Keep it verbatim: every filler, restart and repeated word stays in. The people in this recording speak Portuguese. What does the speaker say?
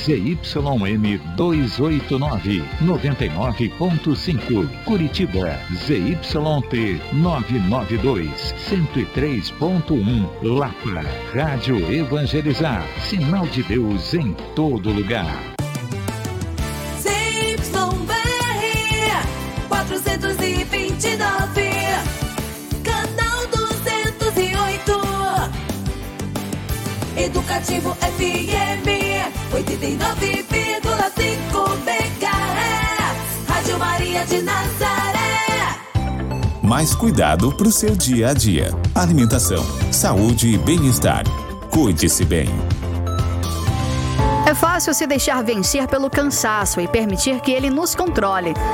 Z Y M duzentos e oitenta e nove, noventa e nove ponto cinco. Curitiba, Z Y T novecentos e noventa e dois, cento e três ponto um. Lapa, Rádio Evangelizar. Sinal de Deus em todo lugar. Z Y B R quatrocentos e vinte e nove, canal duzentos e oito. Educativo F M oitenta e nove vírgula cinco megahertz. Rádio Maria de Nazaré. Mais cuidado para o seu dia a dia. Alimentação, saúde e bem-estar. Cuide-se bem. É fácil se deixar vencer pelo cansaço e permitir que ele nos controle.